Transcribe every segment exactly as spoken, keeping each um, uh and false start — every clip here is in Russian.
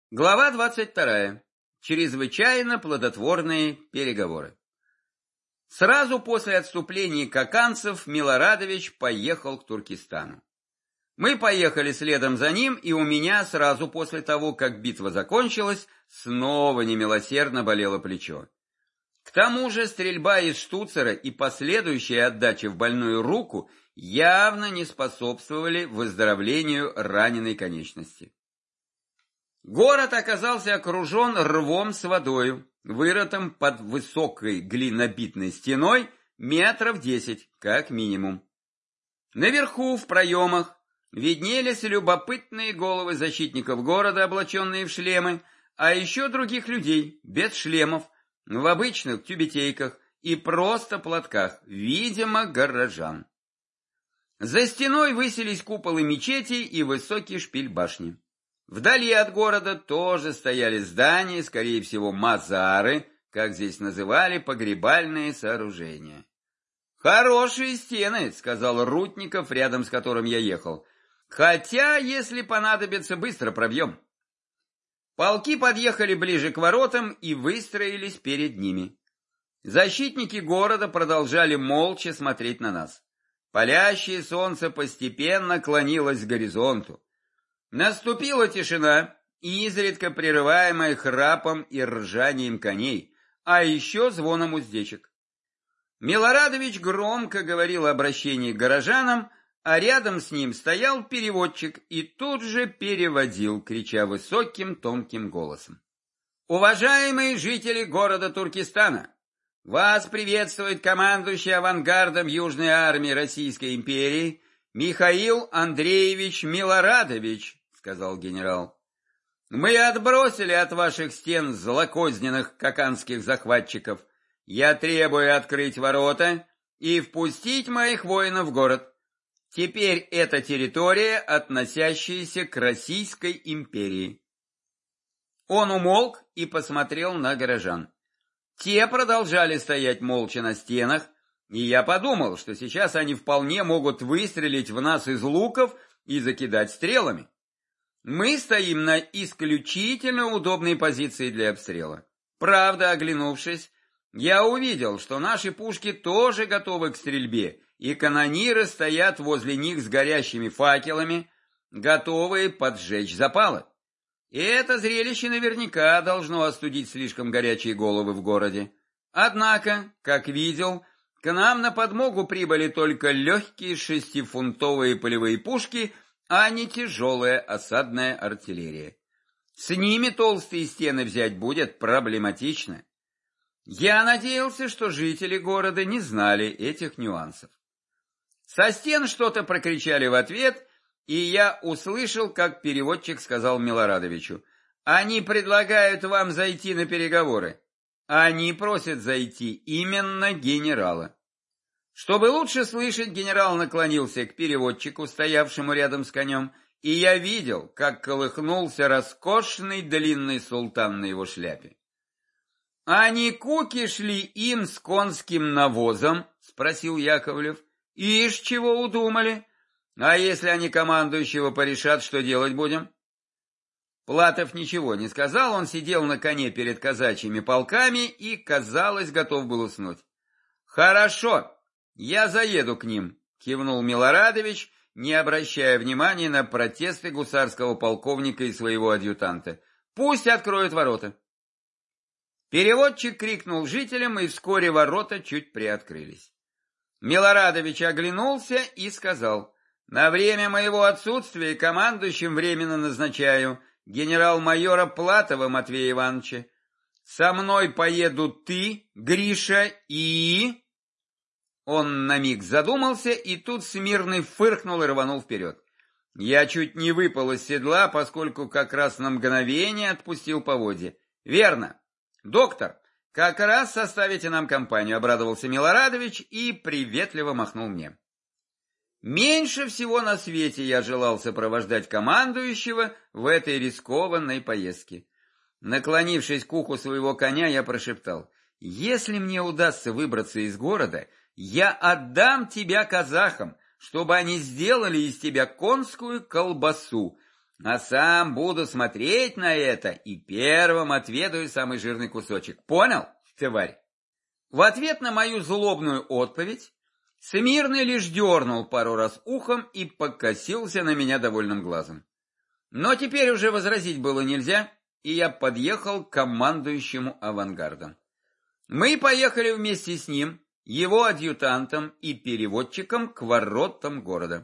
Глава двадцать вторая. Чрезвычайно плодотворные переговоры. Сразу после отступления каканцев Милорадович поехал к Туркестану. Мы поехали следом за ним, и у меня сразу после того, как битва закончилась, снова немилосердно болело плечо. К тому же стрельба из штуцера и последующая отдача в больную руку явно не способствовали выздоровлению раненой конечности. Город оказался окружен рвом с водою, вырытым под высокой глинобитной стеной метров десять, как минимум. Наверху, в проемах, виднелись любопытные головы защитников города, облаченные в шлемы, а еще других людей, без шлемов, в обычных тюбетейках и просто платках, видимо, горожан. За стеной высились куполы мечетей и высокий шпиль башни. Вдали от города тоже стояли здания, скорее всего, мазары, как здесь называли погребальные сооружения. «Хорошие стены», — сказал Рутников, рядом с которым я ехал. «Хотя, если понадобится, быстро пробьем». Полки подъехали ближе к воротам и выстроились перед ними. Защитники города продолжали молча смотреть на нас. Палящее солнце постепенно клонилось к горизонту. Наступила тишина, изредка прерываемая храпом и ржанием коней, а еще звоном уздечек. Милорадович громко говорил обращение к горожанам, а рядом с ним стоял переводчик и тут же переводил, крича высоким тонким голосом. «Уважаемые жители города Туркестана! Вас приветствует командующий авангардом Южной армии Российской империи Михаил Андреевич Милорадович», — сказал генерал. «Мы отбросили от ваших стен злокозненных каканских захватчиков. Я требую открыть ворота и впустить моих воинов в город. Теперь это территория, относящаяся к Российской империи». Он умолк и посмотрел на горожан. Те продолжали стоять молча на стенах, и я подумал, что сейчас они вполне могут выстрелить в нас из луков и закидать стрелами. Мы стоим на исключительно удобной позиции для обстрела. Правда, оглянувшись, я увидел, что наши пушки тоже готовы к стрельбе, и канониры стоят возле них с горящими факелами, готовые поджечь запалы. И это зрелище наверняка должно остудить слишком горячие головы в городе. Однако, как видел, к нам на подмогу прибыли только легкие шестифунтовые полевые пушки, а не тяжелая осадная артиллерия. С ними толстые стены взять будет проблематично. Я надеялся, что жители города не знали этих нюансов. Со стен что-то прокричали в ответ, и я услышал, как переводчик сказал Милорадовичу: «Они предлагают вам зайти на переговоры. Они просят зайти именно генерала». Чтобы лучше слышать, генерал наклонился к переводчику, стоявшему рядом с конем, и я видел, как колыхнулся роскошный длинный султан на его шляпе. «А не куки шли им с конским навозом?» — спросил Яковлев. «Ишь, чего удумали? А если они командующего порешат, что делать будем?» Платов ничего не сказал, он сидел на коне перед казачьими полками и, казалось, готов был уснуть. «Хорошо, я заеду к ним», — кивнул Милорадович, не обращая внимания на протесты гусарского полковника и своего адъютанта. «Пусть откроют ворота». Переводчик крикнул жителям, и вскоре ворота чуть приоткрылись. Милорадович оглянулся и сказал: «На время моего отсутствия командующим временно назначаю генерал-майора Платова Матвея Ивановича. Со мной поедут ты, Гриша, и...» Он на миг задумался, и тут Смирный фыркнул и рванул вперед. Я чуть не выпал из седла, поскольку как раз на мгновение отпустил поводья. «Верно. Доктор, как раз составите нам компанию», — обрадовался Милорадович и приветливо махнул мне. Меньше всего на свете я желал сопровождать командующего в этой рискованной поездке. Наклонившись к уху своего коня, я прошептал: «Если мне удастся выбраться из города, я отдам тебя казахам, чтобы они сделали из тебя конскую колбасу, а сам буду смотреть на это и первым отведаю самый жирный кусочек. Понял, тварь? В ответ на мою злобную отповедь Смирный лишь дернул пару раз ухом и покосился на меня довольным глазом. Но теперь уже возразить было нельзя, и я подъехал к командующему авангардом. Мы поехали вместе с ним, его адъютантом и переводчиком к воротам города.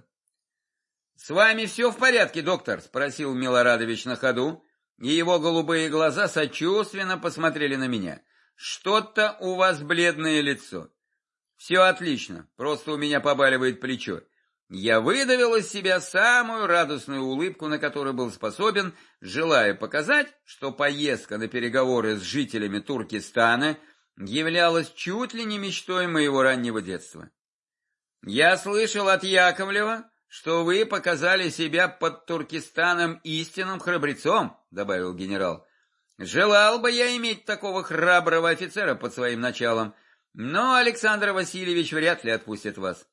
— С вами все в порядке, доктор? — спросил Милорадович на ходу, и его голубые глаза сочувственно посмотрели на меня. — Что-то у вас бледное лицо. — Все отлично, просто у меня побаливает плечо. Я выдавил из себя самую радостную улыбку, на которую был способен, желая показать, что поездка на переговоры с жителями Туркестана являлась чуть ли не мечтой моего раннего детства. «Я слышал от Яковлева, что вы показали себя под Туркестаном истинным храбрецом», — добавил генерал. «Желал бы я иметь такого храброго офицера под своим началом, но Александр Васильевич вряд ли отпустит вас».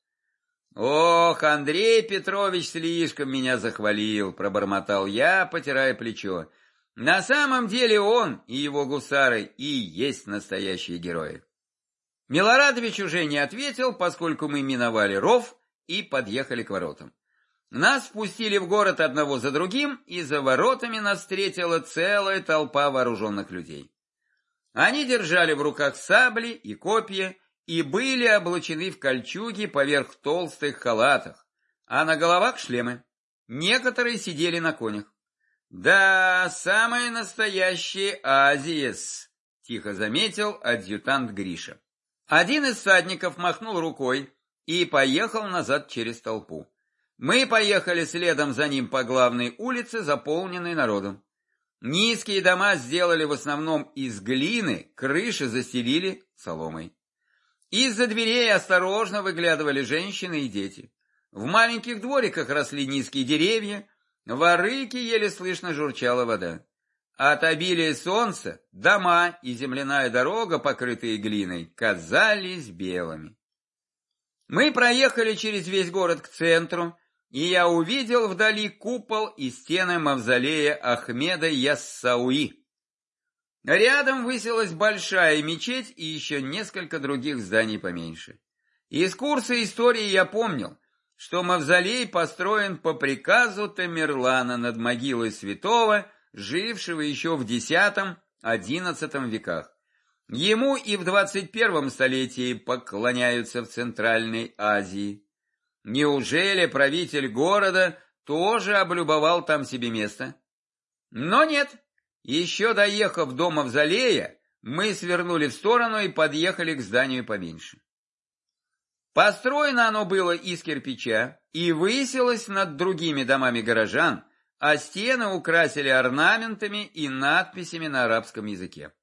«Ох, Андрей Петрович слишком меня захвалил», — пробормотал я, потирая плечо. «На самом деле он и его гусары и есть настоящие герои». Милорадович уже не ответил, поскольку мы миновали ров и подъехали к воротам. Нас спустили в город одного за другим, и за воротами нас встретила целая толпа вооруженных людей. Они держали в руках сабли и копья, и были облачены в кольчуги поверх толстых халатов, а на головах шлемы. Некоторые сидели на конях. «Да, самые настоящие азиес», — тихо заметил адъютант Гриша. Один из всадников махнул рукой и поехал назад через толпу. Мы поехали следом за ним по главной улице, заполненной народом. Низкие дома сделали в основном из глины, крыши застелили соломой. Из-за дверей осторожно выглядывали женщины и дети. В маленьких двориках росли низкие деревья, в арыке еле слышно журчала вода. От обилия солнца дома и земляная дорога, покрытые глиной, казались белыми. Мы проехали через весь город к центру, и я увидел вдали купол и стены мавзолея Ахмеда Яссауи. Рядом высилась большая мечеть и еще несколько других зданий поменьше. Из курса истории я помнил, что мавзолей построен по приказу Тамерлана над могилой святого, жившего еще в десятом-одиннадцатом веках. Ему и в двадцать первом столетии поклоняются в Центральной Азии. Неужели правитель города тоже облюбовал там себе место? Но нет. Еще доехав до мавзолея, мы свернули в сторону и подъехали к зданию поменьше. Построено оно было из кирпича и высилось над другими домами горожан, а стены украсили орнаментами и надписями на арабском языке.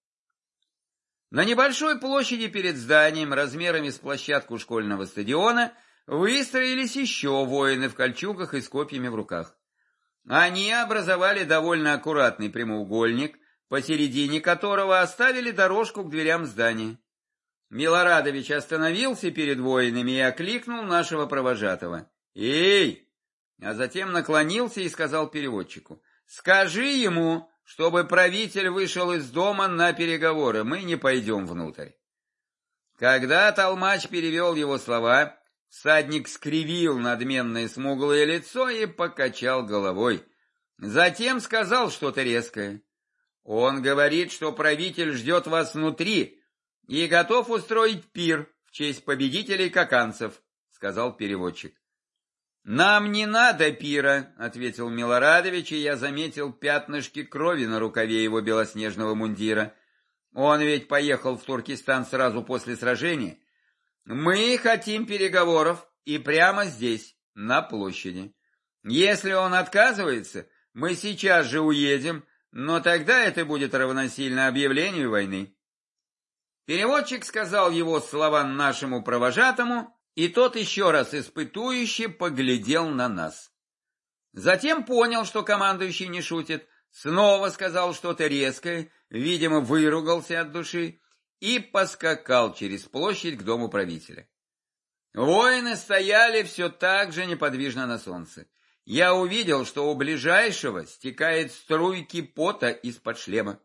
На небольшой площади перед зданием, размерами с площадку школьного стадиона, выстроились еще воины в кольчугах и с копьями в руках. Они образовали довольно аккуратный прямоугольник, посередине которого оставили дорожку к дверям здания. Милорадович остановился перед воинами и окликнул нашего провожатого. «Эй!» А затем наклонился и сказал переводчику. «Скажи ему, чтобы правитель вышел из дома на переговоры, мы не пойдем внутрь». Когда толмач перевел его слова, всадник скривил надменное смуглое лицо и покачал головой. Затем сказал что-то резкое. «Он говорит, что правитель ждет вас внутри и готов устроить пир в честь победителей каканцев», — сказал переводчик. «Нам не надо пира», — ответил Милорадович, и я заметил пятнышки крови на рукаве его белоснежного мундира. Он ведь поехал в Туркестан сразу после сражения. «Мы хотим переговоров, и прямо здесь, на площади. Если он отказывается, мы сейчас же уедем, но тогда это будет равносильно объявлению войны». Переводчик сказал его слова нашему провожатому, и тот еще раз испытующе поглядел на нас. Затем понял, что командующий не шутит, снова сказал что-то резкое, видимо, выругался от души, и поскакал через площадь к дому правителя. Воины стояли все так же неподвижно на солнце. я увидел, что у ближайшего стекает струйки пота из-под шлема.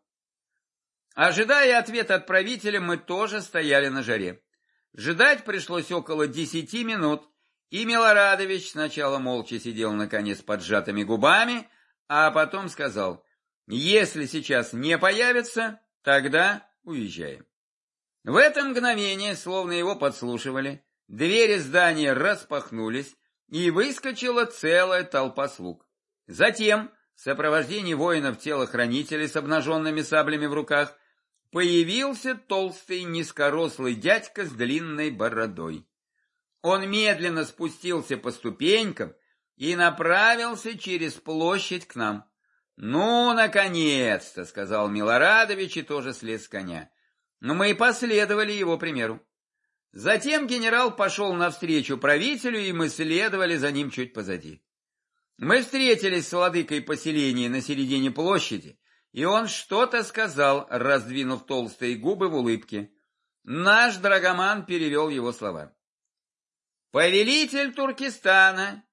Ожидая ответа от правителя, мы тоже стояли на жаре. Ждать пришлось около десяти минут, и Милорадович сначала молча сидел на коне с поджатыми губами, а потом сказал: «Если сейчас не появится, тогда уезжаем». В это мгновение, словно его подслушивали, двери здания распахнулись, и выскочила целая толпа слуг. Затем, в сопровождении воинов-телохранителей с обнаженными саблями в руках, появился толстый низкорослый дядька с длинной бородой. Он медленно спустился по ступенькам и направился через площадь к нам. «Ну, наконец-то!» — сказал Милорадович и тоже слез с коня. Но мы и последовали его примеру. Затем генерал пошел навстречу правителю, и мы следовали за ним чуть позади. Мы встретились с владыкой поселения на середине площади, и он что-то сказал, раздвинув толстые губы в улыбке. Наш драгоман перевел его слова. «Повелитель Туркестана,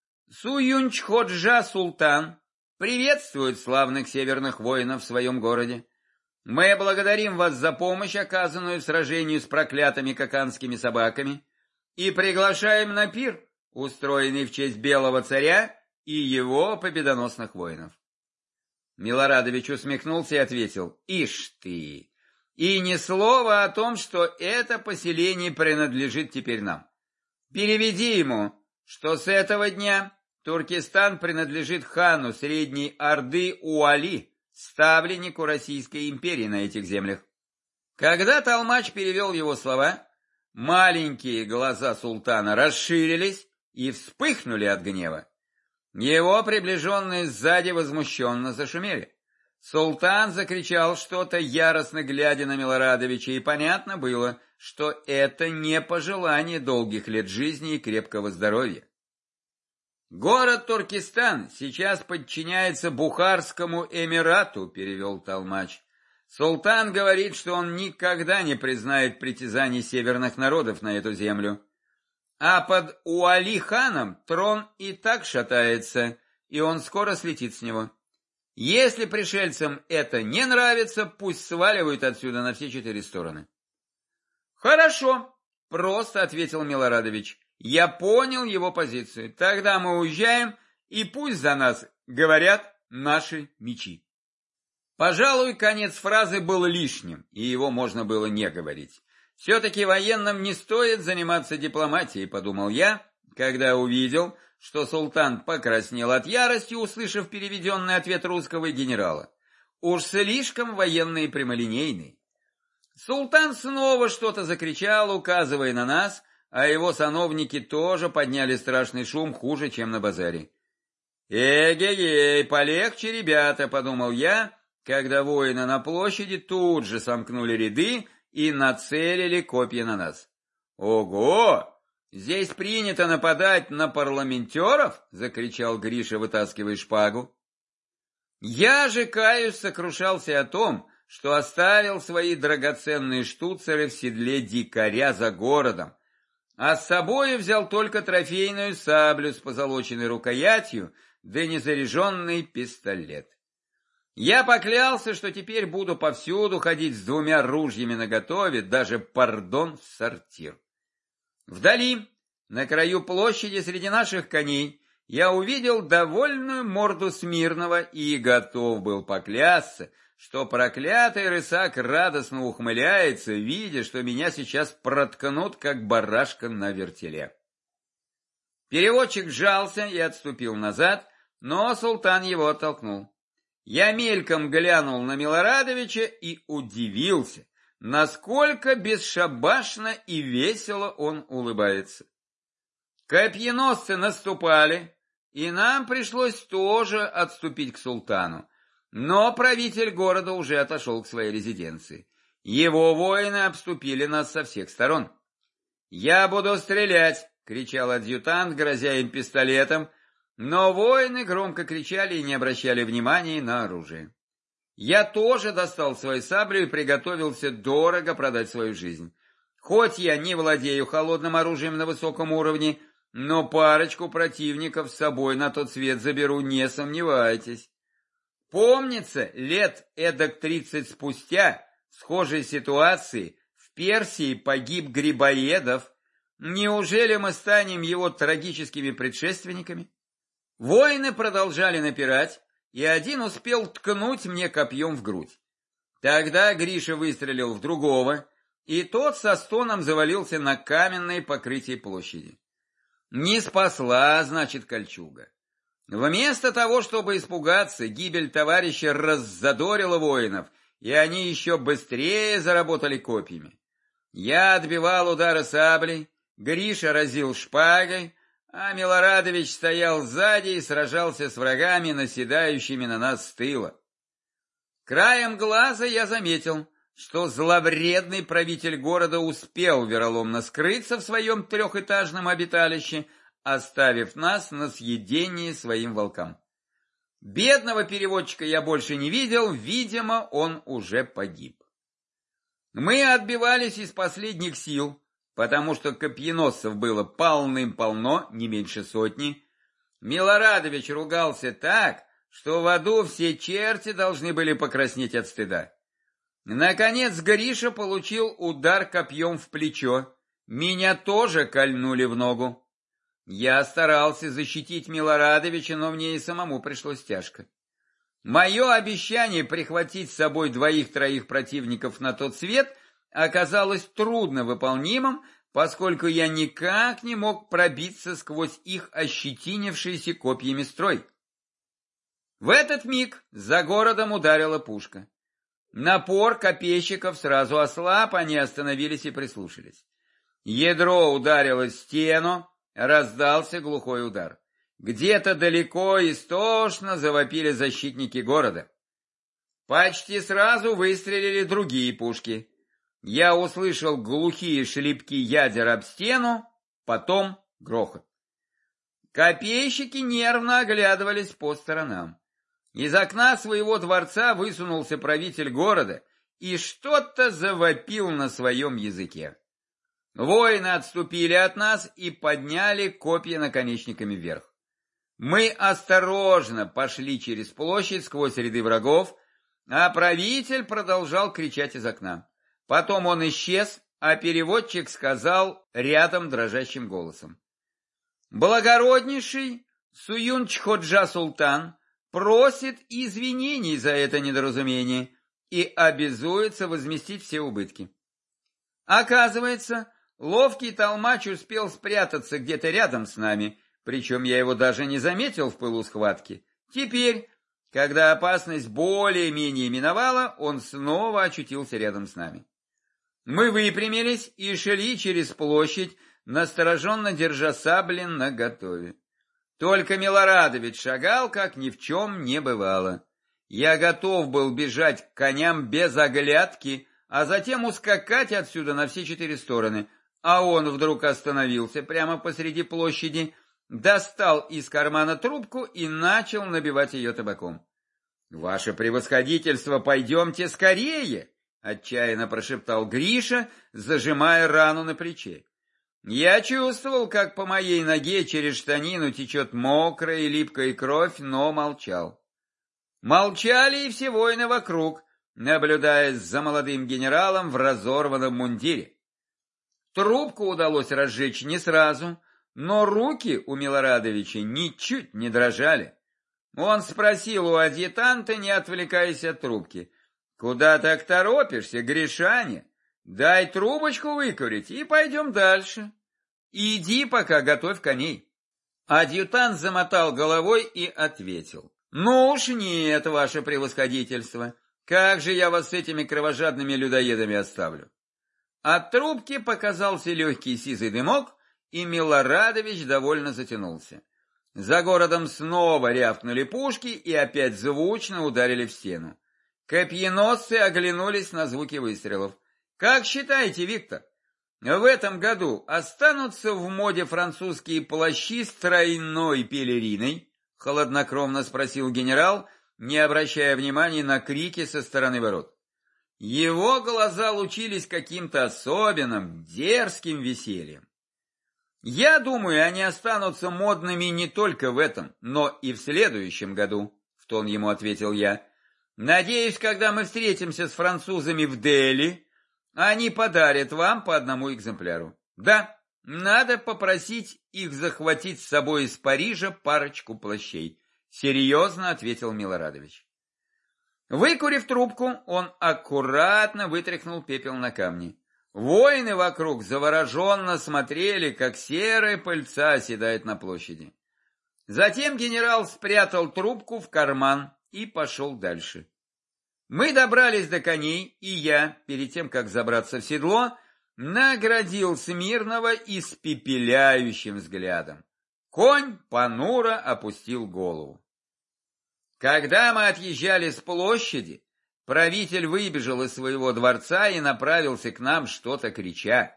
Суюнч-Ходжа Султан, приветствует славных северных воинов в своем городе. Мы благодарим вас за помощь, оказанную в сражении с проклятыми каканскими собаками, и приглашаем на пир, устроенный в честь Белого царя и его победоносных воинов». Милорадович усмехнулся и ответил: «Ишь ты! И ни слова о том, что это поселение принадлежит теперь нам. Переведи ему, что с этого дня Туркестан принадлежит хану Средней Орды Уали, ставленнику Российской империи на этих землях». Когда толмач перевел его слова, маленькие глаза султана расширились и вспыхнули от гнева. Его приближенные сзади возмущенно зашумели. Султан закричал что-то, яростно глядя на Милорадовича, и понятно было, что это не пожелание долгих лет жизни и крепкого здоровья. «Город Туркестан сейчас подчиняется Бухарскому эмирату», — перевел толмач. «Султан говорит, что он никогда не признает притязаний северных народов на эту землю. А под Уали-ханом трон и так шатается, и он скоро слетит с него. Если пришельцам это не нравится, пусть сваливают отсюда на все четыре стороны». «Хорошо», — просто ответил Милорадович. «Я понял его позицию. Тогда мы уезжаем, и пусть за нас говорят наши мечи». Пожалуй, конец фразы был лишним, и его можно было не говорить. Все-таки военным не стоит заниматься дипломатией, подумал я, когда увидел, что султан покраснел от ярости, услышав переведенный ответ русского генерала. Уж слишком военные прямолинейные. Султан снова что-то закричал, указывая на нас, а его сановники тоже подняли страшный шум, хуже, чем на базаре. «Эгегей, полегче, ребята», — подумал я, когда воины на площади тут же сомкнули ряды и нацелили копья на нас. «Ого! Здесь принято нападать на парламентеров?» — закричал Гриша, вытаскивая шпагу. Я же, каюсь, сокрушался о том, что оставил свои драгоценные штуцеры в седле дикаря за городом, а с собой взял только трофейную саблю с позолоченной рукоятью, да незаряженный пистолет. Я поклялся, что теперь буду повсюду ходить с двумя ружьями наготове, даже, пардон, в сортир. Вдали, на краю площади среди наших коней, я увидел довольную морду Смирного и готов был поклясться, что проклятый рысак радостно ухмыляется, видя, что меня сейчас проткнут, как барашка на вертеле. Переводчик сжался и отступил назад, но султан его оттолкнул. Я мельком глянул на Милорадовича и удивился, насколько бесшабашно и весело он улыбается. Копьеносцы наступали, и нам пришлось тоже отступить к султану, но правитель города уже отошел к своей резиденции. Его воины обступили нас со всех сторон. «Я буду стрелять!» — кричал адъютант, грозя им пистолетом, но воины громко кричали и не обращали внимания на оружие. Я тоже достал свою саблю и приготовился дорого продать свою жизнь. Хоть я не владею холодным оружием на высоком уровне, но парочку противников с собой на тот свет заберу, не сомневайтесь. Помнится, лет эдак тридцать спустя в схожей ситуации в Персии погиб Грибоедов. Неужели мы станем его трагическими предшественниками? Воины продолжали напирать, и один успел ткнуть мне копьем в грудь. Тогда Гриша выстрелил в другого, и тот со стоном завалился на каменное покрытие площади. Не спасла, значит, кольчуга. Вместо того, чтобы испугаться, гибель товарища раззадорила воинов, и они еще быстрее заработали копьями. Я отбивал удары саблей, Гриша разил шпагой, а Милорадович стоял сзади и сражался с врагами, наседающими на нас с тыла. Краем глаза я заметил, что зловредный правитель города успел вероломно скрыться в своем трехэтажном обиталище, оставив нас на съедение своим волкам. Бедного переводчика я больше не видел, видимо, он уже погиб. Мы отбивались из последних сил, потому что копьеносцев было полным-полно, не меньше сотни. Милорадович ругался так, что в аду все черти должны были покраснеть от стыда. Наконец Гриша получил удар копьем в плечо. Меня тоже кольнули в ногу. Я старался защитить Милорадовича, но мне и самому пришлось тяжко. Мое обещание прихватить с собой двоих-троих противников на тот свет оказалось трудно выполнимым, поскольку я никак не мог пробиться сквозь их ощетинившийся копьями строй. В этот миг за городом ударила пушка. Напор копейщиков сразу ослаб, они остановились и прислушались. Ядро ударило в стену, раздался глухой удар. Где-то далеко истошно завопили защитники города. Почти сразу выстрелили другие пушки. Я услышал глухие шлепки ядер об стену, потом грохот. Копейщики нервно оглядывались по сторонам. Из окна своего дворца высунулся правитель города и что-то завопил на своем языке. Воины отступили от нас и подняли копья наконечниками вверх. Мы осторожно пошли через площадь сквозь ряды врагов, а правитель продолжал кричать из окна. Потом он исчез, а переводчик сказал рядом дрожащим голосом: «Благороднейший Суюнч-Ходжа Султан просит извинений за это недоразумение и обязуется возместить все убытки». Оказывается, ловкий толмач успел спрятаться где-то рядом с нами, причем я его даже не заметил в пылу схватки. Теперь, когда опасность более-менее миновала, он снова очутился рядом с нами. Мы выпрямились и шли через площадь, настороженно держа сабли наготове. Только Милорадович шагал, как ни в чем не бывало. Я готов был бежать к коням без оглядки, а затем ускакать отсюда на все четыре стороны, а он вдруг остановился прямо посреди площади, достал из кармана трубку и начал набивать ее табаком. «Ваше превосходительство, пойдемте скорее!» — отчаянно прошептал Гриша, зажимая рану на плече. Я чувствовал, как по моей ноге через штанину течет мокрая и липкая кровь, но молчал. Молчали и все воины вокруг, наблюдая за молодым генералом в разорванном мундире. Трубку удалось разжечь не сразу, но руки у Милорадовича ничуть не дрожали. Он спросил у адъютанта, не отвлекаясь от трубки: «Куда так торопишься, Гришаня? Дай трубочку выкурить и пойдем дальше. Иди пока, готовь коней». Адъютант замотал головой и ответил: «Ну уж нет, ваше превосходительство, как же я вас с этими кровожадными людоедами оставлю?» От трубки показался легкий сизый дымок, и Милорадович довольно затянулся. За городом снова рявкнули пушки и опять звучно ударили в стену. Копьеносцы оглянулись на звуки выстрелов. «Как считаете, Виктор, в этом году останутся в моде французские плащи с тройной пелериной?» — хладнокровно спросил генерал, не обращая внимания на крики со стороны ворот. Его глаза лучились каким-то особенным, дерзким весельем. Я думаю, они останутся модными не только в этом, но и в следующем году, в тон ему ответил я. Надеюсь, когда мы встретимся с французами в Дели, они подарят вам по одному экземпляру. Да, надо попросить их захватить с собой из Парижа парочку плащей, серьезно ответил Милорадович. Выкурив трубку, он аккуратно вытряхнул пепел на камни. Воины вокруг завороженно смотрели, как серая пыльца оседает на площади. Затем генерал спрятал трубку в карман и пошел дальше. Мы добрались до коней, и я, перед тем, как забраться в седло, наградил Смирнова испепеляющим взглядом. Конь понуро опустил голову. Когда мы отъезжали с площади, правитель выбежал из своего дворца и направился к нам, что-то крича.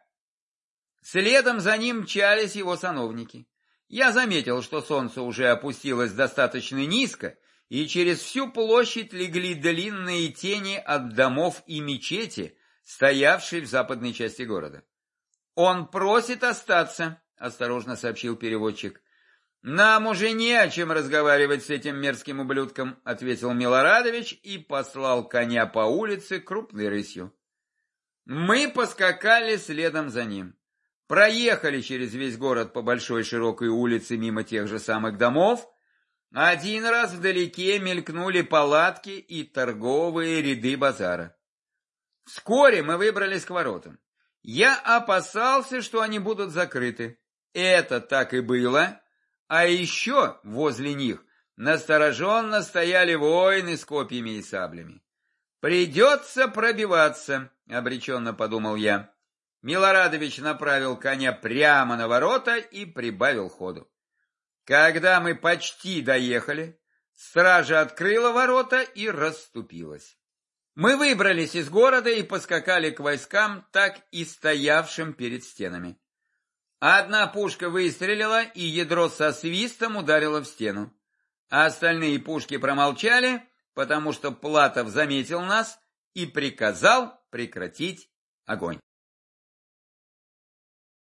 Следом за ним мчались его сановники. Я заметил, что солнце уже опустилось достаточно низко, и через всю площадь легли длинные тени от домов и мечети, стоявшей в западной части города. «Он просит остаться», — осторожно сообщил переводчик. «Нам уже не о чем разговаривать с этим мерзким ублюдком», — ответил Милорадович и послал коня по улице крупной рысью. Мы поскакали следом за ним. Проехали через весь город по большой широкой улице мимо тех же самых домов. Один раз вдалеке мелькнули палатки и торговые ряды базара. Вскоре мы выбрались к воротам. Я опасался, что они будут закрыты. Это так и было. А еще возле них настороженно стояли воины с копьями и саблями. «Придется пробиваться», — обреченно подумал я. Милорадович направил коня прямо на ворота и прибавил ходу. Когда мы почти доехали, стража открыла ворота и расступилась. Мы выбрались из города и поскакали к войскам, так и стоявшим перед стенами. Одна пушка выстрелила, и ядро со свистом ударило в стену. А остальные пушки промолчали, потому что Платов заметил нас и приказал прекратить огонь.